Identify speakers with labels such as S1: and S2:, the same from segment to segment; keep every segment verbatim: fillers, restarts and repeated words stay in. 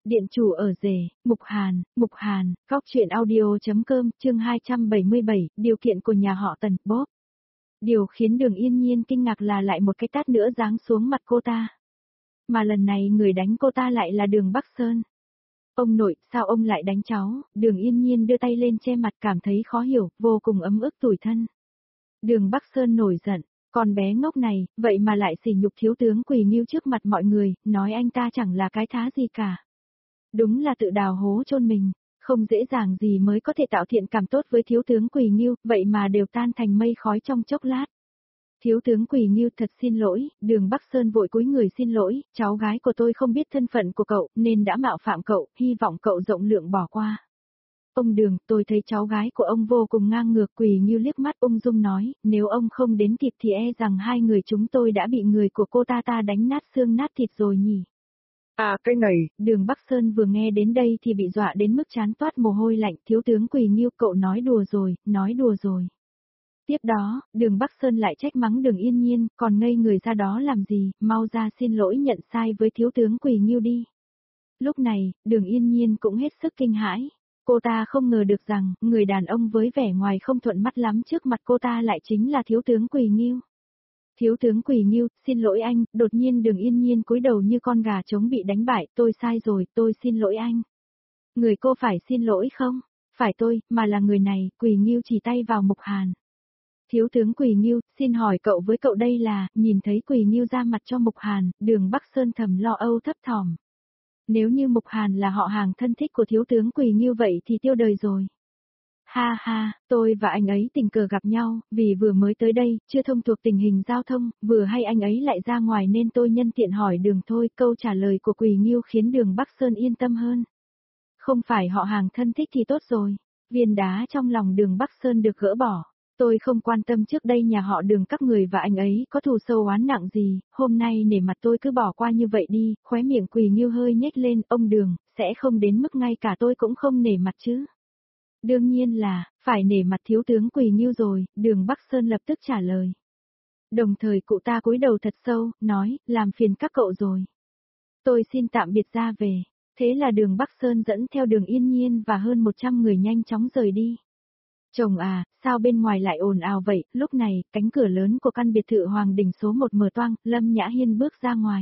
S1: Điện chủ ở rể, Mục Hàn, Mục Hàn, góc truyện audio.com, chương hai trăm bảy mươi bảy, điều kiện của nhà họ Tần, bóp. Điều khiến Đường Yên Nhiên kinh ngạc là lại một cái tát nữa giáng xuống mặt cô ta. Mà lần này người đánh cô ta lại là Đường Bắc Sơn. Ông nội, sao ông lại đánh cháu? Đường Yên Nhiên đưa tay lên che mặt cảm thấy khó hiểu, vô cùng ấm ức tủi thân. Đường Bắc Sơn nổi giận, con bé ngốc này, vậy mà lại sỉ nhục thiếu tướng Quỳ Ngưu trước mặt mọi người, nói anh ta chẳng là cái thá gì cả. Đúng là tự đào hố chôn mình, không dễ dàng gì mới có thể tạo thiện cảm tốt với thiếu tướng Quỳ Ngưu, vậy mà đều tan thành mây khói trong chốc lát. Thiếu tướng Quỳ Ngưu thật xin lỗi, Đường Bắc Sơn vội cúi người xin lỗi, cháu gái của tôi không biết thân phận của cậu nên đã mạo phạm cậu, hy vọng cậu rộng lượng bỏ qua. Ông Đường, tôi thấy cháu gái của ông vô cùng ngang ngược. Quỳ Ngưu liếc mắt ung dung nói, nếu ông không đến kịp thì e rằng hai người chúng tôi đã bị người của cô ta ta đánh nát xương nát thịt rồi nhỉ.
S2: À cái này,
S1: Đường Bắc Sơn vừa nghe đến đây thì bị dọa đến mức trán toát mồ hôi lạnh. Thiếu tướng Quỳ Ngưu, cậu nói đùa rồi, nói đùa rồi. Tiếp đó, Đường Bắc Sơn lại trách mắng Đường Yên Nhiên, còn ngây người ra đó làm gì, mau ra xin lỗi nhận sai với thiếu tướng Quỳ Ngưu đi. Lúc này, Đường Yên Nhiên cũng hết sức kinh hãi. Cô ta không ngờ được rằng, người đàn ông với vẻ ngoài không thuận mắt lắm trước mặt cô ta lại chính là thiếu tướng Quỳ Ngưu. Thiếu tướng Quỳ Ngưu, xin lỗi anh, đột nhiên Đường Yên Nhiên cúi đầu như con gà trống bị đánh bại, tôi sai rồi, tôi xin lỗi anh. Người cô phải xin lỗi không? Phải tôi, mà là người này. Quỳ Ngưu chỉ tay vào Mục Hàn. Thiếu tướng Quỳ Ngưu, xin hỏi cậu với cậu đây là, nhìn thấy Quỳ Ngưu ra mặt cho Mục Hàn, Đường Bắc Sơn thầm lo âu thấp thỏm. Nếu như Mục Hàn là họ hàng thân thích của thiếu tướng Quỳ Ngưu vậy thì tiêu đời rồi. Ha ha, tôi và anh ấy tình cờ gặp nhau, vì vừa mới tới đây, chưa thông thuộc tình hình giao thông, vừa hay anh ấy lại ra ngoài nên tôi nhân tiện hỏi đường thôi. Câu trả lời của Quỳ Ngưu khiến Đường Bắc Sơn yên tâm hơn. Không phải họ hàng thân thích thì tốt rồi. Viên đá trong lòng Đường Bắc Sơn được gỡ bỏ. Tôi không quan tâm trước đây nhà họ Đường các người và anh ấy có thù sâu oán nặng gì, hôm nay nể mặt tôi cứ bỏ qua như vậy đi. Khóe miệng Quỳ Ngưu hơi nhếch lên, ông Đường, sẽ không đến mức ngay cả tôi cũng không nể mặt chứ. Đương nhiên là, phải nể mặt thiếu tướng Quỳ Ngưu rồi, Đường Bắc Sơn lập tức trả lời. Đồng thời cụ ta cúi đầu thật sâu, nói, làm phiền các cậu rồi. Tôi xin tạm biệt ra về. Thế là Đường Bắc Sơn dẫn theo Đường Yên Nhiên và hơn một trăm người nhanh chóng rời đi. Chồng à, sao bên ngoài lại ồn ào vậy? Lúc này, cánh cửa lớn của căn biệt thự Hoàng Đình số một mở toang, Lâm Nhã Hiên bước ra ngoài.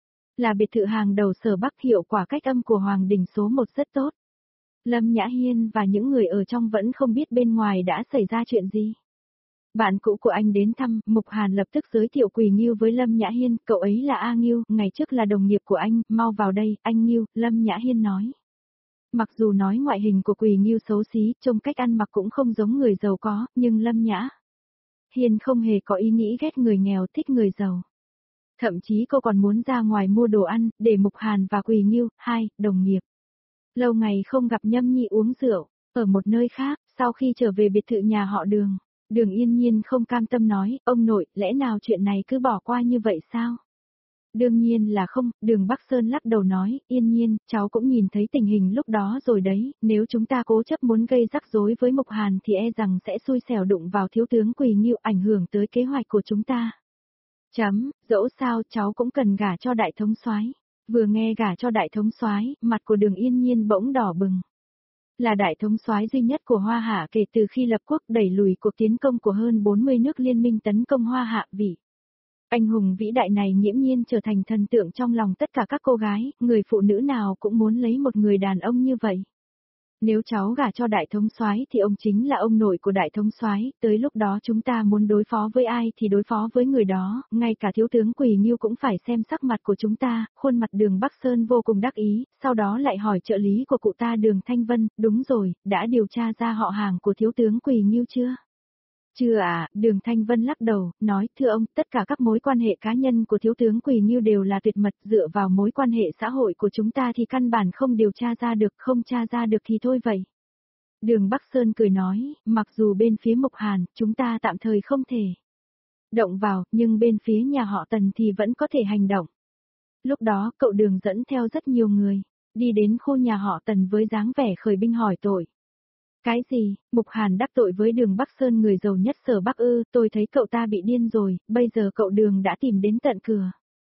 S1: Là biệt thự hàng đầu sở Bắc, hiệu quả cách âm của Hoàng Đình số một rất tốt. Lâm Nhã Hiên và những người ở trong vẫn không biết bên ngoài đã xảy ra chuyện gì. Bạn cũ của anh đến thăm, Mục Hàn lập tức giới thiệu Quỳ Ngưu với Lâm Nhã Hiên, cậu ấy là A Ngưu, ngày trước là đồng nghiệp của anh, mau vào đây, anh Ngưu, Lâm Nhã Hiên nói. Mặc dù nói ngoại hình của Quỳ Ngưu xấu xí, trông cách ăn mặc cũng không giống người giàu có, nhưng Lâm Nhã Hiên không hề có ý nghĩ ghét người nghèo, thích người giàu. Thậm chí cô còn muốn ra ngoài mua đồ ăn, để Mục Hàn và Quỳ Ngưu, hai, đồng nghiệp. Lâu ngày không gặp Nhâm Nhi uống rượu, ở một nơi khác, sau khi trở về biệt thự nhà họ Đường, Đường Yên Nhiên không cam tâm nói, ông nội, lẽ nào chuyện này cứ bỏ qua như vậy sao? Đương nhiên là không, Đường Bắc Sơn lắc đầu nói, Yên Nhiên, cháu cũng nhìn thấy tình hình lúc đó rồi đấy, nếu chúng ta cố chấp muốn gây rắc rối với Mục Hàn thì e rằng sẽ xui xẻo đụng vào thiếu tướng Quỳ Ngưu, ảnh hưởng tới kế hoạch của chúng ta. Chấm, dẫu sao cháu cũng cần gả cho đại thống soái. Vừa nghe gả cho đại thống soái, mặt của Đường Yên Nhiên bỗng đỏ bừng. Là đại thống soái duy nhất của Hoa Hạ kể từ khi lập quốc, đẩy lùi cuộc tiến công của hơn bốn mươi nước liên minh tấn công Hoa Hạ, vị anh hùng vĩ đại này nghiễm nhiên trở thành thần tượng trong lòng tất cả các cô gái, người phụ nữ nào cũng muốn lấy một người đàn ông như vậy. Nếu cháu gả cho đại thống soái thì ông chính là ông nội của đại thống soái, tới lúc đó chúng ta muốn đối phó với ai thì đối phó với người đó, ngay cả thiếu tướng Quỳ Ngưu cũng phải xem sắc mặt của chúng ta. Khuôn mặt Đường Bắc Sơn vô cùng đắc ý, sau đó lại hỏi trợ lý của cụ ta Đường Thanh Vân, đúng rồi, đã điều tra ra họ hàng của thiếu tướng Quỳ Ngưu chưa? Chưa à, Đường Thanh Vân lắc đầu, nói, thưa ông, tất cả các mối quan hệ cá nhân của thiếu tướng Quỳ Ngưu đều là tuyệt mật, dựa vào mối quan hệ xã hội của chúng ta thì căn bản không điều tra ra được, không tra ra được thì thôi vậy. Đường Bắc Sơn cười nói, mặc dù bên phía Mục Hàn, chúng ta tạm thời không thể động vào, nhưng bên phía nhà họ Tần thì vẫn có thể hành động. Lúc đó, cậu Đường dẫn theo rất nhiều người, đi đến khu nhà họ Tần với dáng vẻ khởi binh hỏi tội. Cái gì, Mục Hàn đắc tội với Đường Bắc Sơn người giàu nhất sở Bắc ư, tôi thấy cậu ta bị điên rồi, bây giờ cậu Đường đã tìm đến tận cửa.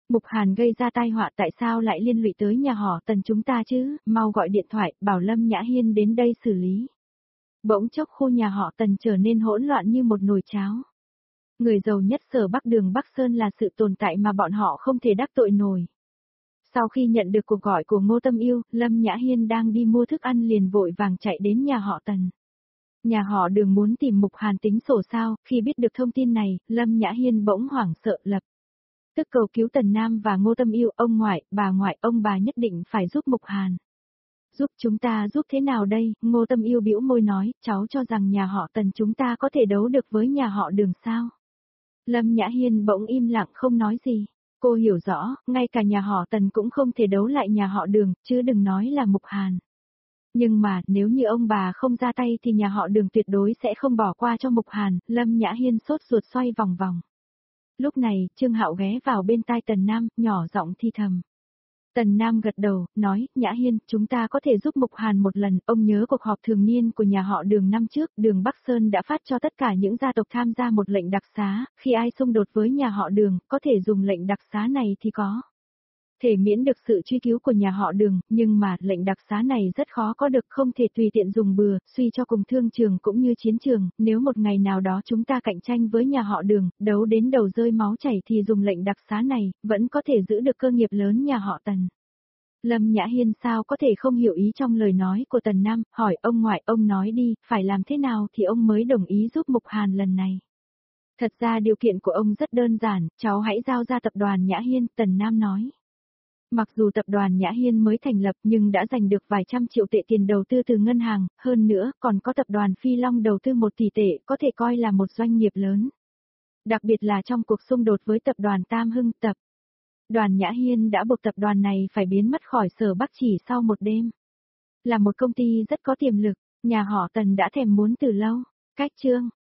S1: Mục Hàn gây ra tai họa tại sao lại liên lụy tới nhà họ Tần chúng ta chứ, mau gọi điện thoại, bảo Lâm Nhã Hiên đến đây xử lý. Bỗng chốc khu nhà họ Tần trở nên hỗn loạn như một nồi cháo. Người giàu nhất sở Bắc đường Bắc Sơn là sự tồn tại mà bọn họ không thể đắc tội nổi. Sau khi nhận được cuộc gọi của Ngô Tâm Yêu, Lâm Nhã Hiên đang đi mua thức ăn liền vội vàng chạy đến nhà họ Tần. Nhà họ Đường muốn tìm Mục Hàn tính sổ sao, khi biết được thông tin này, Lâm Nhã Hiên bỗng hoảng sợ lập tức cầu cứu Tần Nam và Ngô Tâm Yêu, ông ngoại, bà ngoại, ông bà nhất định phải giúp Mục Hàn. Giúp chúng ta giúp thế nào đây? Ngô Tâm Yêu bĩu môi nói, cháu cho rằng nhà họ Tần chúng ta có thể đấu được với nhà họ Đường sao? Lâm Nhã Hiên bỗng im lặng không nói gì. Cô hiểu rõ, ngay cả nhà họ Tần cũng không thể đấu lại nhà họ Đường, chứ đừng nói là Mục Hàn. Nhưng mà, nếu như ông bà không ra tay thì nhà họ Đường tuyệt đối sẽ không bỏ qua cho Mục Hàn, Lâm Nhã Hiên sốt ruột xoay vòng vòng. Lúc này, Trương Hạo ghé vào bên tai Tần Nam, nhỏ giọng thi thầm. Tần Nam gật đầu, nói, Nhã Hiên, chúng ta có thể giúp Mục Hàn một lần, ông nhớ cuộc họp thường niên của nhà họ Đường năm trước, Đường Bắc Sơn đã phát cho tất cả những gia tộc tham gia một lệnh đặc xá, khi ai xung đột với nhà họ Đường, có thể dùng lệnh đặc xá này thì có thể miễn được sự truy cứu của nhà họ Đường, nhưng mà lệnh đặc xá này rất khó có được, không thể tùy tiện dùng bừa, suy cho cùng thương trường cũng như chiến trường, nếu một ngày nào đó chúng ta cạnh tranh với nhà họ Đường, đấu đến đầu rơi máu chảy thì dùng lệnh đặc xá này, vẫn có thể giữ được cơ nghiệp lớn nhà họ Tần. Lâm Nhã Hiên sao có thể không hiểu ý trong lời nói của Tần Nam, hỏi ông ngoại, ông nói đi, phải làm thế nào thì ông mới đồng ý giúp Mục Hàn lần này. Thật ra điều kiện của ông rất đơn giản, cháu hãy giao ra tập đoàn Nhã Hiên, Tần Nam nói. Mặc dù tập đoàn Nhã Hiên mới thành lập nhưng đã giành được vài trăm triệu tệ tiền đầu tư từ ngân hàng, hơn nữa còn có tập đoàn Phi Long đầu tư một tỷ tệ, có thể coi là một doanh nghiệp lớn. Đặc biệt là trong cuộc xung đột với tập đoàn Tam Hưng, tập đoàn Nhã Hiên đã buộc tập đoàn này phải biến mất khỏi sở Bắc chỉ sau một đêm. Là một công ty rất có tiềm lực, nhà họ Tần đã thèm muốn từ lâu. Cách chương